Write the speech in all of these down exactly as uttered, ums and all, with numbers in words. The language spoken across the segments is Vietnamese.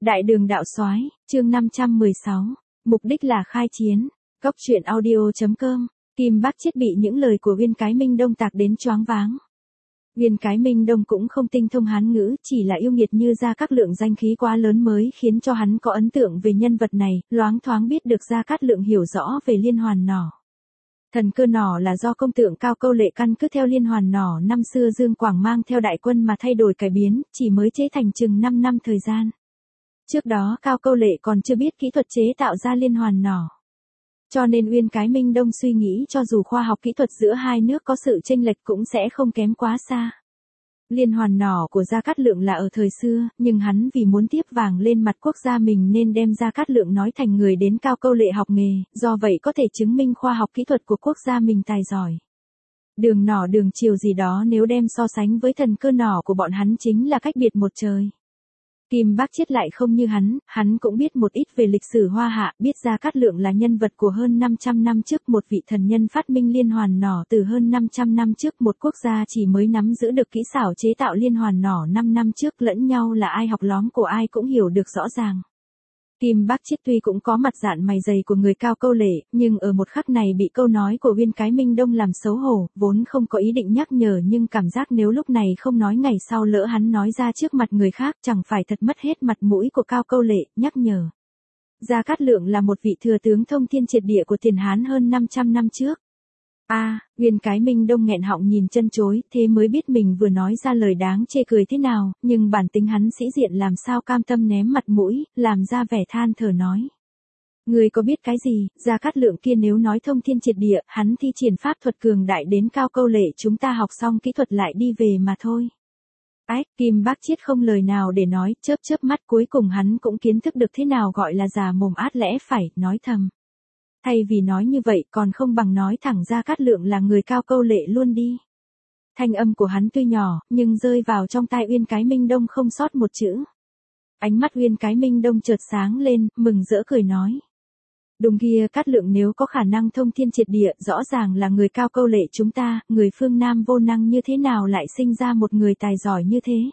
Đại đường đạo soái, chương năm trăm mười sáu, mục đích là khai chiến. Góc truyện audio chấm com, Kim Bác Chiết bị những lời của Uyên Cái Minh Đông tạc đến choáng váng. Uyên Cái Minh Đông cũng không tinh thông Hán ngữ, chỉ là yêu nghiệt như Gia Cát Lượng danh khí quá lớn mới khiến cho hắn có ấn tượng về nhân vật này, loáng thoáng biết được Gia Cát Lượng hiểu rõ về liên hoàn nỏ. Thần cơ nỏ là do công tượng Cao Câu Lệ căn cứ theo liên hoàn nỏ năm xưa Dương Quảng mang theo đại quân mà thay đổi cải biến, chỉ mới chế thành chừng năm năm thời gian. Trước đó Cao Câu Lệ còn chưa biết kỹ thuật chế tạo ra liên hoàn nỏ. Cho nên Uyên Cái Minh Đông suy nghĩ cho dù khoa học kỹ thuật giữa hai nước có sự chênh lệch cũng sẽ không kém quá xa. Liên hoàn nỏ của Gia Cát Lượng là ở thời xưa, nhưng hắn vì muốn tiếp vàng lên mặt quốc gia mình nên đem Gia Cát Lượng nói thành người đến Cao Câu Lệ học nghề, do vậy có thể chứng minh khoa học kỹ thuật của quốc gia mình tài giỏi. Đường nỏ đường chiều gì đó nếu đem so sánh với thần cơ nỏ của bọn hắn chính là cách biệt một trời. Kim Bác Chiết lại không như hắn, hắn cũng biết một ít về lịch sử Hoa Hạ, biết Gia Cát Lượng là nhân vật của hơn năm trăm năm trước, một vị thần nhân phát minh liên hoàn nỏ từ hơn năm trăm năm trước, một quốc gia chỉ mới nắm giữ được kỹ xảo chế tạo liên hoàn nỏ năm năm trước, lẫn nhau là ai học lóm của ai cũng hiểu được rõ ràng. Kim Bác Chiết tuy cũng có mặt dạn mày dày của người Cao Câu Lệ, nhưng ở một khắc này bị câu nói của Uyên Cái Minh Đông làm xấu hổ, vốn không có ý định nhắc nhở nhưng cảm giác nếu lúc này không nói ngày sau lỡ hắn nói ra trước mặt người khác chẳng phải thật mất hết mặt mũi của Cao Câu Lệ, nhắc nhở. Gia Cát Lượng là một vị thừa tướng thông thiên triệt địa của tiền Hán hơn năm trăm năm trước. A, à, Uyên Cái Minh Đông nghẹn họng nhìn chân chối, thế mới biết mình vừa nói ra lời đáng chê cười thế nào, nhưng bản tính hắn sĩ diện làm sao cam tâm ném mặt mũi, làm ra vẻ than thở nói. Người có biết cái gì, Gia Cát Lượng kia nếu nói thông thiên triệt địa, hắn thi triển pháp thuật cường đại đến Cao Câu Lệ chúng ta học xong kỹ thuật lại đi về mà thôi. Ách, Kim Bác Chiết không lời nào để nói, chớp chớp mắt cuối cùng hắn cũng kiến thức được thế nào gọi là già mồm át lẽ phải, nói thầm. Thay vì nói như vậy còn không bằng nói thẳng Gia Cát Lượng là người Cao Câu Lệ luôn đi. Thanh âm của hắn tuy nhỏ, nhưng rơi vào trong tai Uyên Cái Minh Đông không sót một chữ. Ánh mắt Uyên Cái Minh Đông chợt sáng lên, mừng rỡ cười nói. Đúng kia, Cát Lượng nếu có khả năng thông thiên triệt địa, rõ ràng là người Cao Câu Lệ chúng ta, người phương Nam vô năng như thế nào lại sinh ra một người tài giỏi như thế.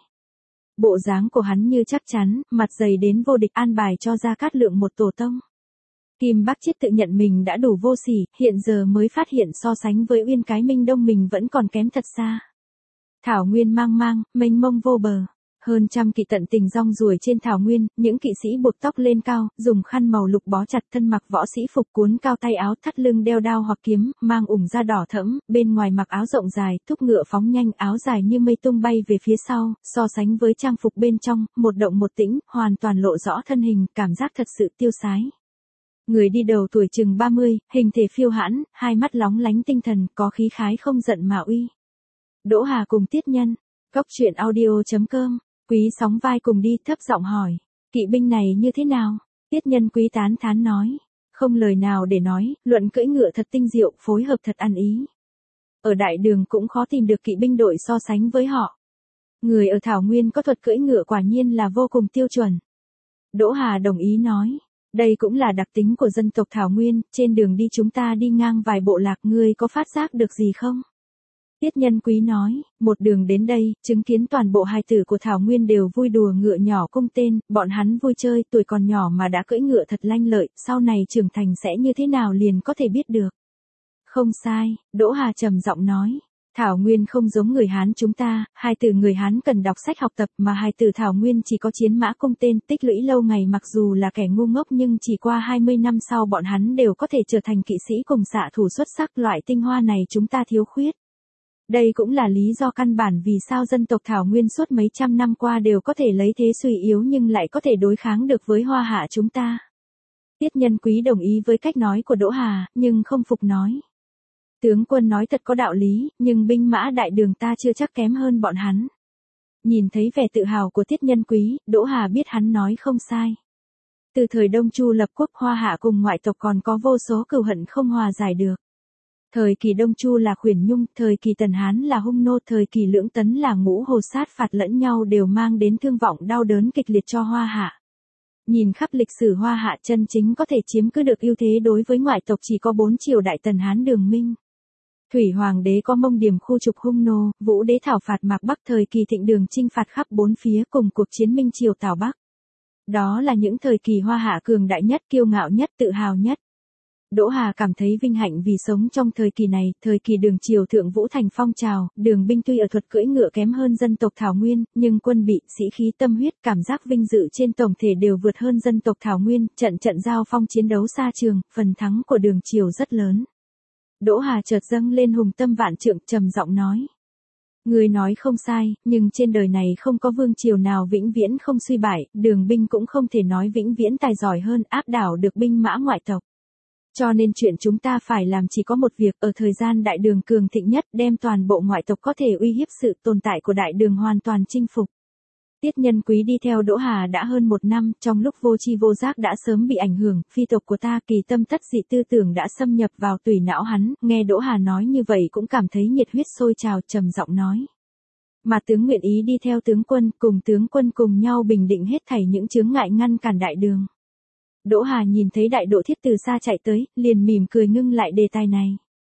Bộ dáng của hắn như chắc chắn, mặt dày đến vô địch, an bài cho Gia Cát Lượng một tổ tông. Kim Bác Chiết tự nhận mình đã đủ vô sỉ, hiện giờ mới phát hiện so sánh với Uyên Cái Minh Đông mình vẫn còn kém thật xa. Thảo nguyên mang mang, mênh mông vô bờ. Hơn trăm kỵ tận tình rong ruổi trên thảo nguyên, những kỵ sĩ buộc tóc lên cao, dùng khăn màu lục bó chặt thân, mặc võ sĩ phục cuốn cao tay áo, thắt lưng đeo đao hoặc kiếm, mang ủng da đỏ thẫm, bên ngoài mặc áo rộng dài, thúc ngựa phóng nhanh, áo dài như mây tung bay về phía sau, so sánh với trang phục bên trong, một động một tĩnh, hoàn toàn lộ rõ thân hình, cảm giác thật sự tiêu sái. Người đi đầu tuổi chừng ba mươi, hình thể phiêu hãn, hai mắt lóng lánh tinh thần, có khí khái không giận mà uy. Đỗ Hà cùng Tiết Nhân, Góc truyện audio chấm com, Quý sóng vai cùng đi, thấp giọng hỏi, kỵ binh này như thế nào? Tiết Nhân Quý tán thán nói, không lời nào để nói, luận cưỡi ngựa thật tinh diệu, phối hợp thật ăn ý. Ở đại đường cũng khó tìm được kỵ binh đội so sánh với họ. Người ở Thảo Nguyên có thuật cưỡi ngựa quả nhiên là vô cùng tiêu chuẩn. Đỗ Hà đồng ý nói. Đây cũng là đặc tính của dân tộc Thảo Nguyên, trên đường đi chúng ta đi ngang vài bộ lạc, ngươi có phát giác được gì không? Tiết Nhân Quý nói, một đường đến đây, chứng kiến toàn bộ hài tử của Thảo Nguyên đều vui đùa ngựa nhỏ cung tên, bọn hắn vui chơi, tuổi còn nhỏ mà đã cưỡi ngựa thật lanh lợi, sau này trưởng thành sẽ như thế nào liền có thể biết được. Không sai, Đỗ Hà trầm giọng nói. Thảo Nguyên không giống người Hán chúng ta, hài tử người Hán cần đọc sách học tập mà hài tử Thảo Nguyên chỉ có chiến mã cung tên, tích lũy lâu ngày, mặc dù là kẻ ngu ngốc nhưng chỉ qua hai mươi năm sau bọn hắn đều có thể trở thành kỵ sĩ cùng xạ thủ xuất sắc, loại tinh hoa này chúng ta thiếu khuyết. Đây cũng là lý do căn bản vì sao dân tộc Thảo Nguyên suốt mấy trăm năm qua đều có thể lấy thế suy yếu nhưng lại có thể đối kháng được với Hoa Hạ chúng ta. Tiết Nhân Quý đồng ý với cách nói của Đỗ Hà, nhưng không phục nói. Tướng quân nói thật có đạo lý, nhưng binh mã đại đường ta chưa chắc kém hơn bọn hắn. Nhìn thấy vẻ tự hào của Tiết Nhân Quý, Đỗ Hà biết hắn nói không sai. Từ thời Đông Chu lập quốc, Hoa Hạ cùng ngoại tộc còn có vô số cừu hận không hòa giải được. Thời kỳ Đông Chu là Khuyển Nhung, thời kỳ Tần Hán là Hung Nô, thời kỳ Lưỡng Tấn là Ngũ Hồ, sát phạt lẫn nhau đều mang đến thương vọng đau đớn kịch liệt cho Hoa Hạ. Nhìn khắp lịch sử Hoa Hạ, chân chính có thể chiếm cứ được ưu thế đối với ngoại tộc chỉ có bốn triều đại Tần Hán Đường Minh. Thủy Hoàng đế có Mông Điểm khu trục Hung Nô, Vũ đế thảo phạt Mạc Bắc, thời kỳ Thịnh Đường chinh phạt khắp bốn phía cùng cuộc chiến Minh Triều Tào Bắc. Đó là những thời kỳ Hoa Hạ cường đại nhất, kiêu ngạo nhất, tự hào nhất. Đỗ Hà cảm thấy vinh hạnh vì sống trong thời kỳ này, thời kỳ đường triều thượng vũ thành phong trào, đường binh tuy ở thuật cưỡi ngựa kém hơn dân tộc Thảo Nguyên, nhưng quân bị, sĩ khí tâm huyết, cảm giác vinh dự trên tổng thể đều vượt hơn dân tộc Thảo Nguyên, trận trận giao phong chiến đấu xa trường, phần thắng của đường triều rất lớn. Đỗ Hà chợt dâng lên hùng tâm vạn trượng, trầm giọng nói. Người nói không sai, nhưng trên đời này không có vương triều nào vĩnh viễn không suy bại, đường binh cũng không thể nói vĩnh viễn tài giỏi hơn, áp đảo được binh mã ngoại tộc. Cho nên chuyện chúng ta phải làm chỉ có một việc, ở thời gian đại đường cường thịnh nhất, đem toàn bộ ngoại tộc có thể uy hiếp sự tồn tại của đại đường hoàn toàn chinh phục. Tiết Nhân Quý đi theo Đỗ Hà đã hơn một năm, trong lúc vô tri vô giác đã sớm bị ảnh hưởng, phi tộc của ta kỳ tâm thất dị tư tưởng đã xâm nhập vào tủy não hắn, nghe Đỗ Hà nói như vậy cũng cảm thấy nhiệt huyết sôi trào, trầm giọng nói. Mà tướng nguyện ý đi theo tướng quân, cùng tướng quân cùng nhau bình định hết thảy những chướng ngại ngăn cản đại đường. Đỗ Hà nhìn thấy Đại Độ Thiết từ xa chạy tới, liền mỉm cười ngưng lại đề tài này.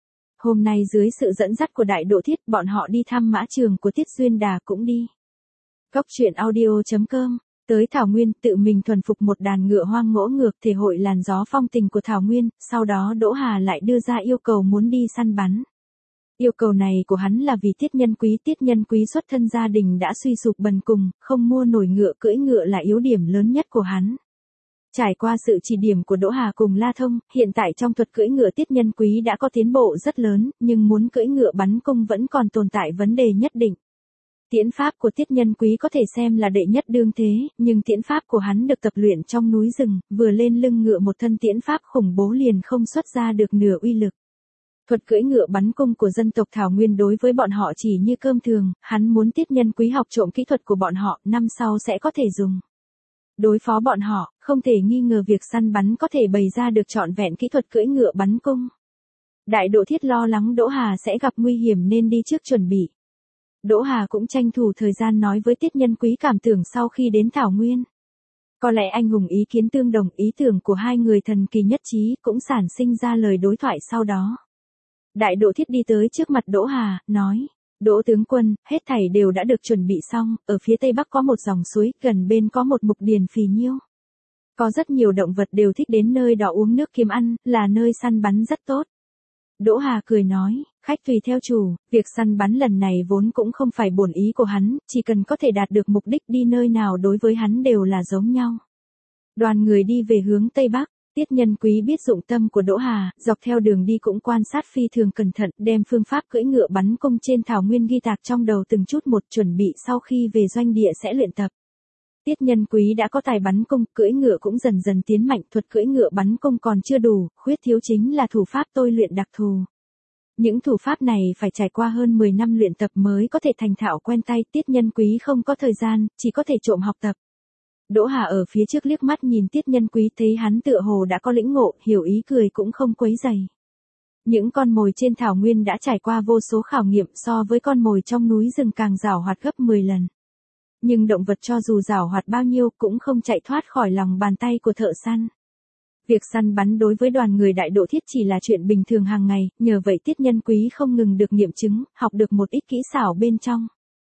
Hôm nay dưới sự dẫn dắt của Đại Độ Thiết, bọn họ đi thăm mã trường của Tiết Duyên Đà cũng đi. Cốc truyện audio chấm com, tới Thảo Nguyên, tự mình thuần phục một đàn ngựa hoang ngỗ ngược thể hội làn gió phong tình của Thảo Nguyên, sau đó Đỗ Hà lại đưa ra yêu cầu muốn đi săn bắn. Yêu cầu này của hắn là vì Tiết Nhân Quý, Tiết Nhân Quý xuất thân gia đình đã suy sụp bần cùng, không mua nổi ngựa, cưỡi ngựa là yếu điểm lớn nhất của hắn. Trải qua sự chỉ điểm của Đỗ Hà cùng La Thông, hiện tại trong thuật cưỡi ngựa Tiết Nhân Quý đã có tiến bộ rất lớn, nhưng muốn cưỡi ngựa bắn cung vẫn còn tồn tại vấn đề nhất định. Tiễn pháp của Tiết Nhân Quý có thể xem là đệ nhất đương thế, nhưng tiễn pháp của hắn được tập luyện trong núi rừng, vừa lên lưng ngựa một thân tiễn pháp khủng bố liền không xuất ra được nửa uy lực. Thuật cưỡi ngựa bắn cung của dân tộc Thảo Nguyên đối với bọn họ chỉ như cơm thường, hắn muốn Tiết Nhân Quý học trộm kỹ thuật của bọn họ, năm sau sẽ có thể dùng. Đối phó bọn họ, không thể nghi ngờ việc săn bắn có thể bày ra được trọn vẹn kỹ thuật cưỡi ngựa bắn cung. Đại Độ Thiết lo lắng Đỗ Hà sẽ gặp nguy hiểm nên đi trước chuẩn bị. Đỗ Hà cũng tranh thủ thời gian nói với Tiết Nhân Quý cảm tưởng sau khi đến Thảo Nguyên. Có lẽ anh hùng ý kiến tương đồng, ý tưởng của hai người thần kỳ nhất trí, cũng sản sinh ra lời đối thoại sau đó. Đại Độ Thiết đi tới trước mặt Đỗ Hà, nói. Đỗ tướng quân, hết thảy đều đã được chuẩn bị xong, ở phía tây bắc có một dòng suối, gần bên có một mục điền phì nhiêu. Có rất nhiều động vật đều thích đến nơi đó uống nước kiếm ăn, là nơi săn bắn rất tốt. Đỗ Hà cười nói, khách tùy theo chủ, việc săn bắn lần này vốn cũng không phải bổn ý của hắn, chỉ cần có thể đạt được mục đích đi nơi nào đối với hắn đều là giống nhau. Đoàn người đi về hướng tây bắc. Tiết Nhân Quý biết dụng tâm của Đỗ Hà, dọc theo đường đi cũng quan sát phi thường cẩn thận, đem phương pháp cưỡi ngựa bắn cung trên Thảo Nguyên ghi tạc trong đầu từng chút một, chuẩn bị sau khi về doanh địa sẽ luyện tập. Tiết Nhân Quý đã có tài bắn cung, cưỡi ngựa cũng dần dần tiến mạnh, thuật cưỡi ngựa bắn cung còn chưa đủ, khuyết thiếu chính là thủ pháp tôi luyện đặc thù. Những thủ pháp này phải trải qua hơn mười năm luyện tập mới có thể thành thạo quen tay, Tiết Nhân Quý không có thời gian, chỉ có thể trộm học tập. Đỗ Hà ở phía trước liếc mắt nhìn Tiết Nhân Quý, thấy hắn tựa hồ đã có lĩnh ngộ, hiểu ý cười cũng không quấy rầy. Những con mồi trên Thảo Nguyên đã trải qua vô số khảo nghiệm, so với con mồi trong núi rừng càng giàu hoạt gấp mười lần. Nhưng động vật cho dù giàu hoạt bao nhiêu cũng không chạy thoát khỏi lòng bàn tay của thợ săn. Việc săn bắn đối với đoàn người Đại Độ Thiết chỉ là chuyện bình thường hàng ngày, nhờ vậy Tiết Nhân Quý không ngừng được nghiệm chứng, học được một ít kỹ xảo bên trong.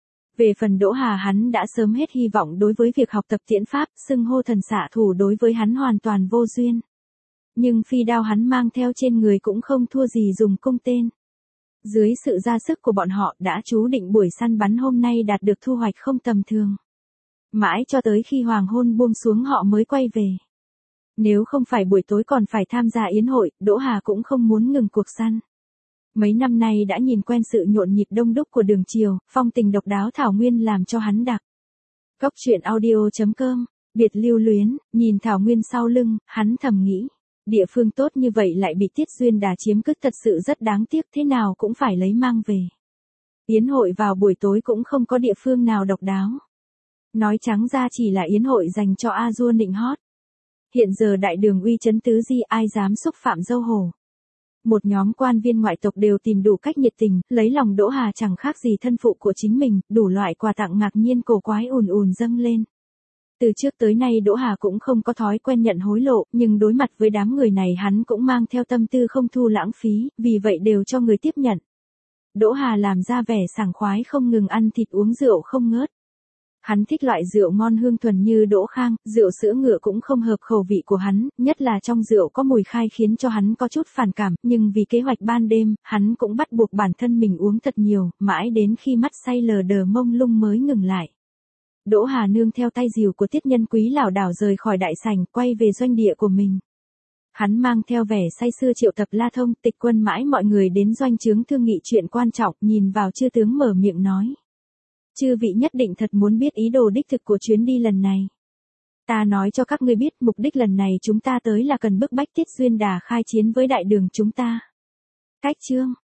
Về phần Đỗ Hà, hắn đã sớm hết hy vọng đối với việc học tập tiễn pháp, xưng hô thần xạ thủ đối với hắn hoàn toàn vô duyên. Nhưng phi đao hắn mang theo trên người cũng không thua gì dùng cung tên. Dưới sự ra sức của bọn họ đã chú định buổi săn bắn hôm nay đạt được thu hoạch không tầm thường. Mãi cho tới khi hoàng hôn buông xuống họ mới quay về. Nếu không phải buổi tối còn phải tham gia yến hội, Đỗ Hà cũng không muốn ngừng cuộc săn. Mấy năm nay đã nhìn quen sự nhộn nhịp đông đúc của đường triều, phong tình độc đáo Thảo Nguyên làm cho hắn đặc. Cốc truyện audio chấm com, biệt lưu luyến, nhìn Thảo Nguyên sau lưng, hắn thầm nghĩ. Địa phương tốt như vậy lại bị Tiết Duyên Đà chiếm cứ, thật sự rất đáng tiếc, thế nào cũng phải lấy mang về. Yến hội vào buổi tối cũng không có địa phương nào độc đáo. Nói trắng ra chỉ là yến hội dành cho A Dua nịnh hót. Hiện giờ đại đường uy chấn tứ di, ai dám xúc phạm dâu hổ. Một nhóm quan viên ngoại tộc đều tìm đủ cách nhiệt tình, lấy lòng Đỗ Hà chẳng khác gì thân phụ của chính mình, đủ loại quà tặng ngạc nhiên cổ quái ùn ùn dâng lên. Từ trước tới nay Đỗ Hà cũng không có thói quen nhận hối lộ, nhưng đối mặt với đám người này hắn cũng mang theo tâm tư không thu lãng phí, vì vậy đều cho người tiếp nhận. Đỗ Hà làm ra vẻ sảng khoái không ngừng ăn thịt uống rượu không ngớt. Hắn thích loại rượu ngon hương thuần như Đỗ Khang, rượu sữa ngựa cũng không hợp khẩu vị của hắn, nhất là trong rượu có mùi khai khiến cho hắn có chút phản cảm, nhưng vì kế hoạch ban đêm, hắn cũng bắt buộc bản thân mình uống thật nhiều, mãi đến khi mắt say lờ đờ mông lung mới ngừng lại. Đỗ Hà Nương theo tay dìu của Tiết Nhân Quý lảo đảo rời khỏi đại sảnh, quay về doanh địa của mình. Hắn mang theo vẻ say sưa triệu tập La Thông, Tịch Quân mãi mọi người đến doanh trướng thương nghị chuyện quan trọng, nhìn vào chư tướng mở miệng nói. Chư vị nhất định thật muốn biết ý đồ đích thực của chuyến đi lần này. Ta nói cho các ngươi biết, mục đích lần này chúng ta tới là cần bức bách Tiết Duyên Đà khai chiến với đại đường chúng ta. Cách chương